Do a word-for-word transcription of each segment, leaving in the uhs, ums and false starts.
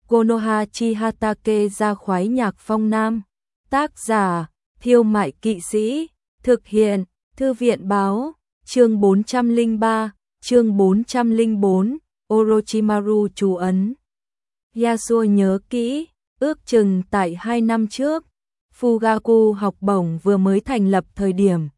Konohachi Hatake ra khoái nhạc phong nam. Tác giả, Thiêu Mại Kỵ Sĩ. Thực hiện, Thư viện Báo. Chương bốn trăm lẻ ba, chương bốn trăm lẻ bốn, Orochimaru chú ấn. Yasuo nhớ kỹ, ước chừng tại hai năm trước, Fugaku học bổng vừa mới thành lập thời điểm.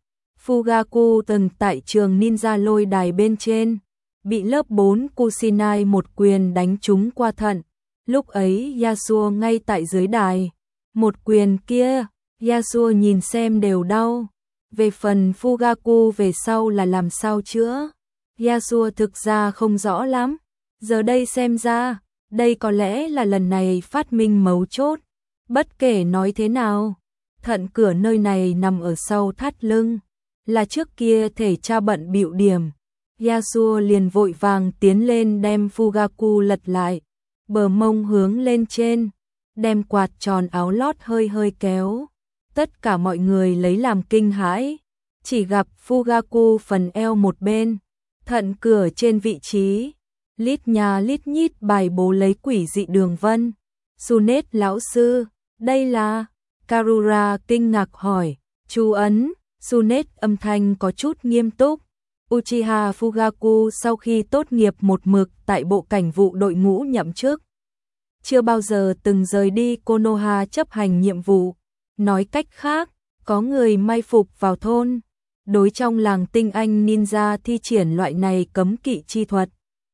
Fugaku từng tại trường ninja lôi đài bên trên, bị lớp bốn Kusinai một quyền đánh trúng qua thận. Lúc ấy Yasuo ngay tại dưới đài. Một quyền kia, Yasuo nhìn xem đều đau. Về phần Fugaku về sau là làm sao chữa, Yasuo thực ra không rõ lắm. Giờ đây xem ra, đây có lẽ là lần này phát minh mấu chốt. Bất kể nói thế nào, thận cửa nơi này nằm ở sau thắt lưng, là trước kia thể cha bận bịu điểm. Yasuo liền vội vàng tiến lên đem Fugaku lật lại, bờ mông hướng lên trên, đem quạt tròn áo lót hơi hơi kéo. Tất cả mọi người lấy làm kinh hãi, chỉ gặp Fugaku phần eo một bên, thận cửa trên vị trí, lít nhà lít nhít bài bố lấy quỷ dị đường vân. Sunet lão sư, đây là... Karura kinh ngạc hỏi, chú ấn. Sunet âm thanh có chút nghiêm túc. Uchiha Fugaku sau khi tốt nghiệp một mực tại bộ cảnh vụ đội ngũ nhậm chức, chưa bao giờ từng rời đi Konoha chấp hành nhiệm vụ. Nói cách khác, có người mai phục vào thôn, đối trong làng tinh anh ninja thi triển loại này cấm kỵ chi thuật.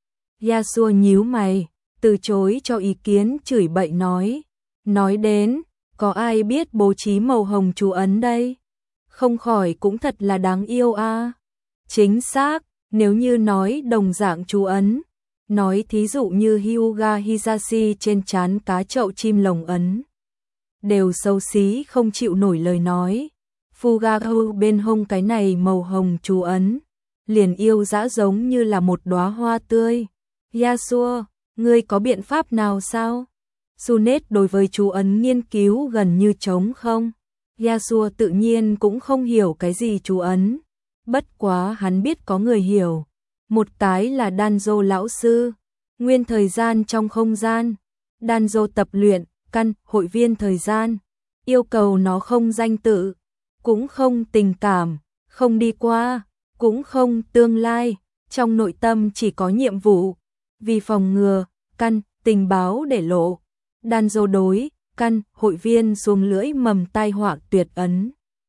Yasuo nhíu mày, từ chối cho ý kiến, chửi bậy nói. Nói đến, có ai biết bố trí màu hồng chú ấn đây? Không khỏi cũng thật là đáng yêu a. À. Chính xác, nếu như nói đồng dạng chú ấn, nói thí dụ như Hyuga Hisashi trên trán cá chậu chim lồng ấn, đều xấu xí không chịu nổi lời nói. Fugaku bên hông cái này màu hồng chú ấn, liền yêu dã giống như là một đóa hoa tươi. Yasuo, ngươi có biện pháp nào sao? Sunet đối với chú ấn nghiên cứu gần như trống không. Yasuo tự nhiên cũng không hiểu cái gì chú ấn, bất quá hắn biết có người hiểu. Một cái là Danzo lão sư, nguyên thời gian trong không gian. Danzo tập luyện, căn, hội viên thời gian, yêu cầu nó không danh tự, cũng không tình cảm, không đi qua, cũng không tương lai, trong nội tâm chỉ có nhiệm vụ. Vì phòng ngừa, căn, tình báo để lộ, Danzo đối, căn, hội viên xuống lưỡi mầm tai họa tuyệt ấn.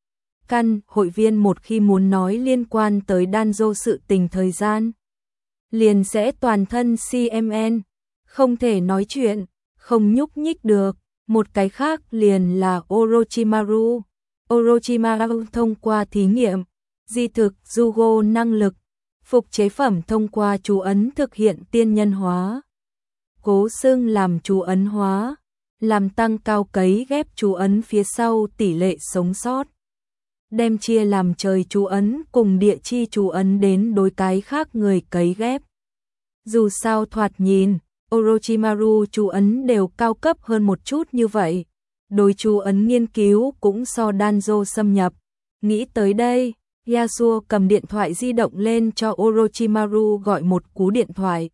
Căn, hội viên một khi muốn nói liên quan tới Danzo sự tình thời gian, liền sẽ toàn thân xê em en, không thể nói chuyện, không nhúc nhích được. Một cái khác liền là Orochimaru. Orochimaru thông qua thí nghiệm, di thực Jugo năng lực, phục chế phẩm thông qua chú ấn thực hiện tiên nhân hóa. Cố xưng làm chú ấn hóa, làm tăng cao cấy ghép chú ấn phía sau tỷ lệ sống sót. Đem chia làm trời chú ấn cùng địa chi chú ấn đến đối cái khác người cấy ghép. Dù sao thoạt nhìn, Orochimaru chú ấn đều cao cấp hơn một chút như vậy. Đối chú ấn nghiên cứu cũng so Danzo xâm nhập. Nghĩ tới đây, Yasuo cầm điện thoại di động lên cho Orochimaru gọi một cú điện thoại.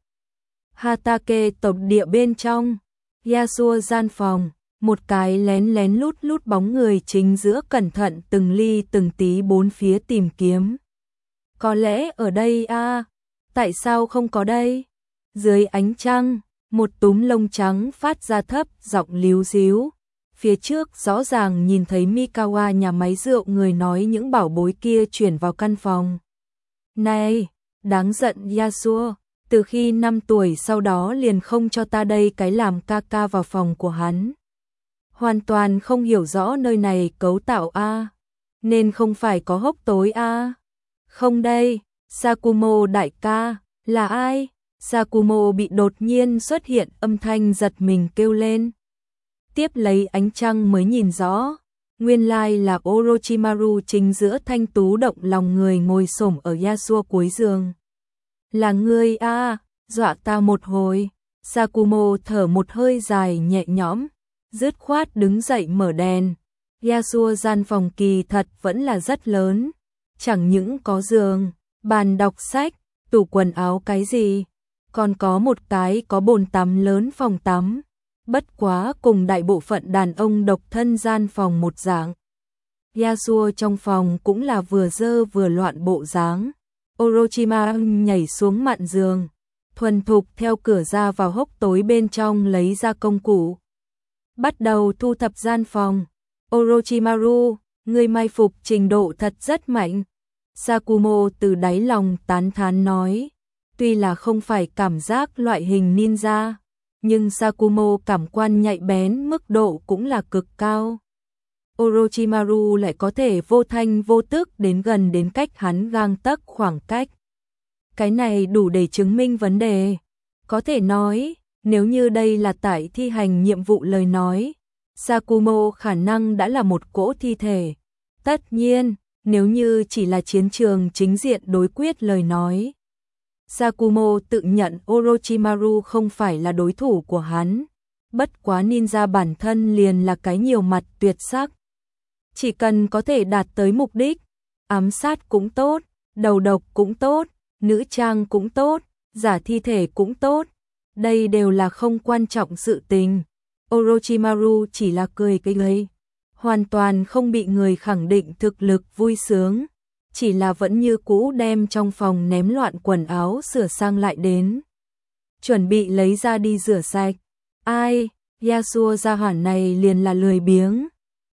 Hatake tộc địa bên trong, Yasuo gian phòng, một cái lén lén lút lút bóng người chính giữa cẩn thận từng ly từng tí bốn phía tìm kiếm. Có lẽ ở đây a, à? Tại sao không có đây? Dưới ánh trăng, một túm lông trắng phát ra thấp giọng líu díu. Phía trước rõ ràng nhìn thấy Mikawa nhà máy rượu người nói những bảo bối kia chuyển vào căn phòng. Này, đáng giận Yasuo, từ khi năm tuổi sau đó liền không cho ta đây cái làm ca ca vào phòng của hắn. Hoàn toàn không hiểu rõ nơi này cấu tạo a, nên không phải có hốc tối a. Không đây, Sakumo đại ca, là ai? Sakumo bị đột nhiên xuất hiện âm thanh giật mình kêu lên. Tiếp lấy ánh trăng mới nhìn rõ, nguyên lai là Orochimaru chính giữa thanh tú động lòng người ngồi xổm ở Yasuo cuối giường. Là ngươi a, à, dọa ta một hồi. Sakumo thở một hơi dài nhẹ nhõm, dứt khoát đứng dậy mở đèn. Yasuo gian phòng kỳ thật vẫn là rất lớn, chẳng những có giường, bàn đọc sách, tủ quần áo cái gì, còn có một cái có bồn tắm lớn phòng tắm. bất quá cùng đại bộ phận đàn ông độc thân gian phòng một dạng. Yasuo trong phòng cũng là vừa dơ vừa loạn bộ dáng. Orochimaru nhảy xuống mạn giường, thuần thục theo cửa ra vào hốc tối bên trong lấy ra công cụ. Bắt đầu thu thập gian phòng. Orochimaru, người mai phục trình độ thật rất mạnh. Sakumo từ đáy lòng tán thán nói. Tuy là không phải cảm giác loại hình ninja, nhưng Sakumo cảm quan nhạy bén mức độ cũng là cực cao. Orochimaru lại có thể vô thanh vô tức đến gần đến cách hắn gang tấc khoảng cách. Cái này đủ để chứng minh vấn đề. Có thể nói, nếu như đây là tại thi hành nhiệm vụ lời nói, Sakumo khả năng đã là một cỗ thi thể. Tất nhiên, nếu như chỉ là chiến trường chính diện đối quyết lời nói, Sakumo tự nhận Orochimaru không phải là đối thủ của hắn. Bất quá ninja bản thân liền là cái nhiều mặt tuyệt sắc. Chỉ cần có thể đạt tới mục đích, ám sát cũng tốt, đầu độc cũng tốt, nữ trang cũng tốt, giả thi thể cũng tốt. Đây đều là không quan trọng sự tình. Orochimaru chỉ là cười cái gây, hoàn toàn không bị người khẳng định thực lực vui sướng. Chỉ là vẫn như cũ đem trong phòng ném loạn quần áo sửa sang lại đến. Chuẩn bị lấy ra đi rửa sạch. Ai, Yasuo gia hỏa này liền là lười biếng.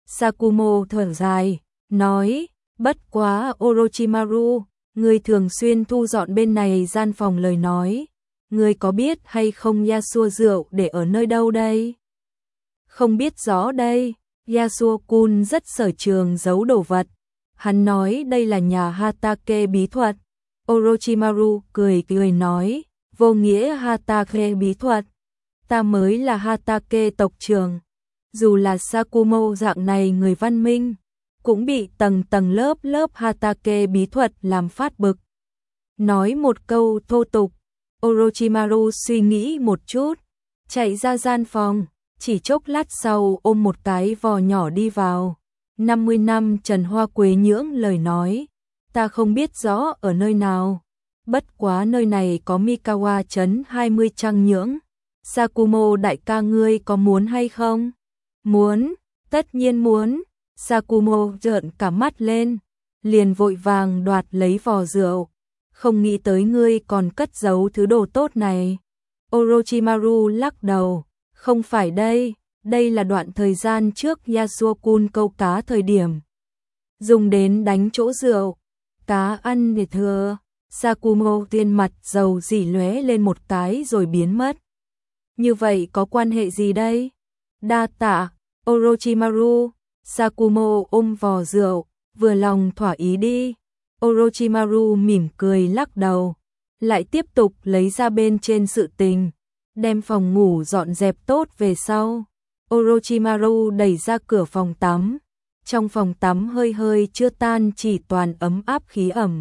Sakumo thở dài, nói, bất quá Orochimaru, người thường xuyên thu dọn bên này gian phòng lời nói. Người có biết hay không Yasuo rượu để ở nơi đâu đây? Không biết rõ đây, Yasuo-kun rất sở trường giấu đồ vật. Hắn nói đây là nhà Hatake bí thuật. Orochimaru cười cười nói, vô nghĩa Hatake bí thuật. Ta mới là Hatake tộc trưởng. Dù là Sakumo dạng này người văn minh, cũng bị tầng tầng lớp lớp Hatake bí thuật làm phát bực. Nói một câu thô tục, Orochimaru suy nghĩ một chút, chạy ra gian phòng, chỉ chốc lát sau ôm một cái vò nhỏ đi vào. năm mươi năm Trần Hoa Quế nhưỡng lời nói, ta không biết rõ ở nơi nào, bất quá nơi này có Mikawa trấn hai mươi trăng nhưỡng. Sakumo đại ca ngươi có muốn hay không? Muốn, tất nhiên muốn. Sakumo trợn cả mắt lên, liền vội vàng đoạt lấy vò rượu. Không nghĩ tới ngươi còn cất giấu thứ đồ tốt này. Orochimaru lắc đầu, không phải đây, đây là đoạn thời gian trước Yasuo-kun câu cá thời điểm. Dùng đến đánh chỗ rượu, cá ăn để thừa. Sakumo tiên mặt dầu dỉ lóe lên một cái rồi biến mất. Như vậy có quan hệ gì đây? Đa tạ, Orochimaru. Sakumo ôm vò rượu, vừa lòng thỏa ý đi. Orochimaru mỉm cười lắc đầu, lại tiếp tục lấy ra bên trên sự tình, đem phòng ngủ dọn dẹp tốt về sau. Orochimaru đẩy ra cửa phòng tắm. Trong phòng tắm hơi hơi chưa tan chỉ toàn ấm áp khí ẩm.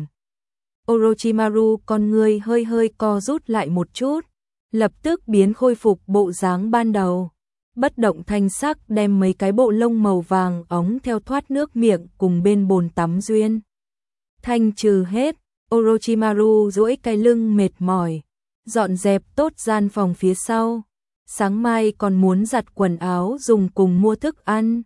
Orochimaru con người hơi hơi co rút lại một chút, lập tức biến khôi phục bộ dáng ban đầu. Bất động thanh sắc đem mấy cái bộ lông màu vàng óng theo thoát nước miệng cùng bên bồn tắm duyên. Thanh trừ hết, Orochimaru duỗi cái lưng mệt mỏi, dọn dẹp tốt gian phòng phía sau. Sáng mai còn muốn giặt quần áo dùng cùng mua thức ăn.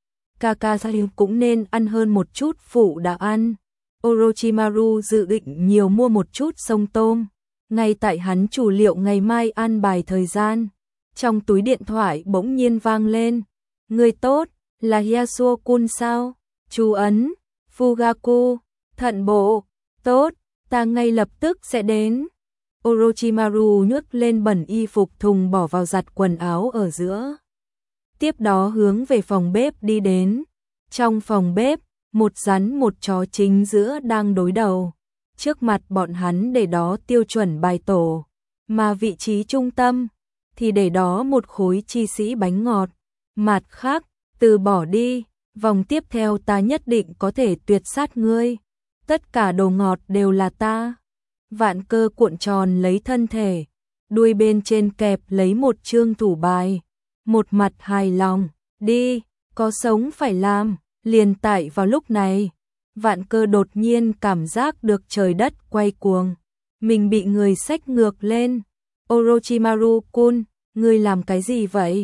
Kakashi cũng nên ăn hơn một chút phụ đã ăn. Orochimaru dự định nhiều mua một chút sông tôm. Ngay tại hắn chủ liệu ngày mai ăn bài thời gian, trong túi điện thoại bỗng nhiên vang lên. Người tốt, là Yasuo-kun sao? Chú ấn, Fugaku, thận bộ, tốt, ta ngay lập tức sẽ đến. Orochimaru nhấc lên bẩn y phục thùng bỏ vào giặt quần áo ở giữa. Tiếp đó hướng về phòng bếp đi đến. Trong phòng bếp, một rắn một chó chính giữa đang đối đầu. Trước mặt bọn hắn để đó tiêu chuẩn bài tổ, mà vị trí trung tâm thì để đó một khối chi sĩ bánh ngọt. Mặt khác, từ bỏ đi, vòng tiếp theo ta nhất định có thể tuyệt sát ngươi. Tất cả đồ ngọt đều là ta. Vạn Cơ cuộn tròn lấy thân thể, đuôi bên trên kẹp lấy một chương thủ bài, một mặt hài lòng, đi, có sống phải làm. Liền tại vào lúc này, Vạn Cơ đột nhiên cảm giác được trời đất quay cuồng, mình bị người xách ngược lên. Orochimaru-kun, ngươi làm cái gì vậy?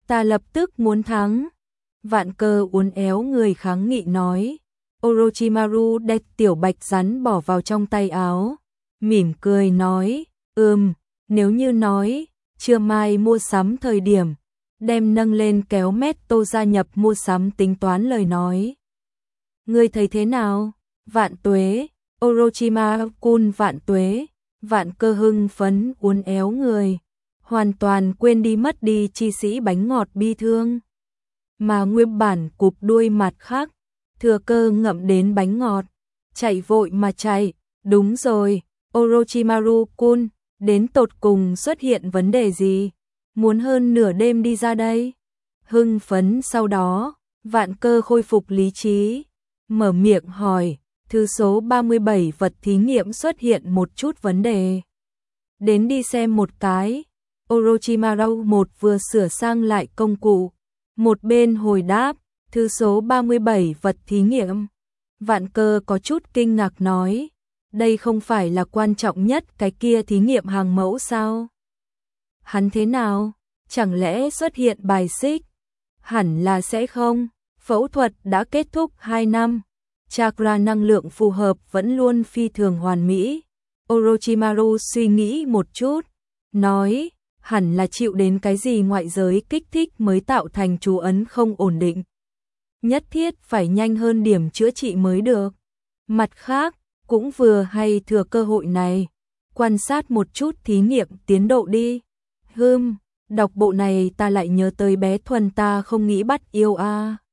Ta lập tức muốn thắng. Vạn Cơ uốn éo người kháng nghị nói. Orochimaru đem tiểu bạch rắn bỏ vào trong tay áo, mỉm cười nói, ừm, nếu như nói, trưa mai mua sắm thời điểm, đem nâng lên kéo Metto gia nhập mua sắm tính toán lời nói. Ngươi thấy thế nào? Vạn tuế, Orochimaru-kun vạn tuế, Vạn Cơ hưng phấn uốn éo người, hoàn toàn quên đi mất đi chi sĩ bánh ngọt bi thương. Mà nguyên bản cụp đuôi mặt khác, Thừa Cơ ngậm đến bánh ngọt, chạy vội mà chạy, đúng rồi, Orochimaru-kun, đến tột cùng xuất hiện vấn đề gì? Muốn hơn nửa đêm đi ra đây? Hưng phấn sau đó, Vạn Cơ khôi phục lý trí, mở miệng hỏi, thứ số ba mươi bảy vật thí nghiệm xuất hiện một chút vấn đề. Đến đi xem một cái. Orochimaru một vừa sửa sang lại công cụ, một bên hồi đáp, thứ số ba mươi bảy vật thí nghiệm. Vạn Cơ có chút kinh ngạc nói, đây không phải là quan trọng nhất cái kia thí nghiệm hàng mẫu sao? Hắn thế nào? Chẳng lẽ xuất hiện bài xích? Hẳn là sẽ không, phẫu thuật đã kết thúc hai năm, chakra năng lượng phù hợp vẫn luôn phi thường hoàn mỹ. Orochimaru suy nghĩ một chút, nói, hẳn là chịu đến cái gì ngoại giới kích thích mới tạo thành chú ấn không ổn định. Nhất thiết phải nhanh hơn điểm chữa trị mới được. Mặt khác, cũng vừa hay thừa cơ hội này, quan sát một chút thí nghiệm tiến độ đi. Hừm, đọc bộ này ta lại nhớ tới bé Thuần ta không nghĩ bắt yêu a. À.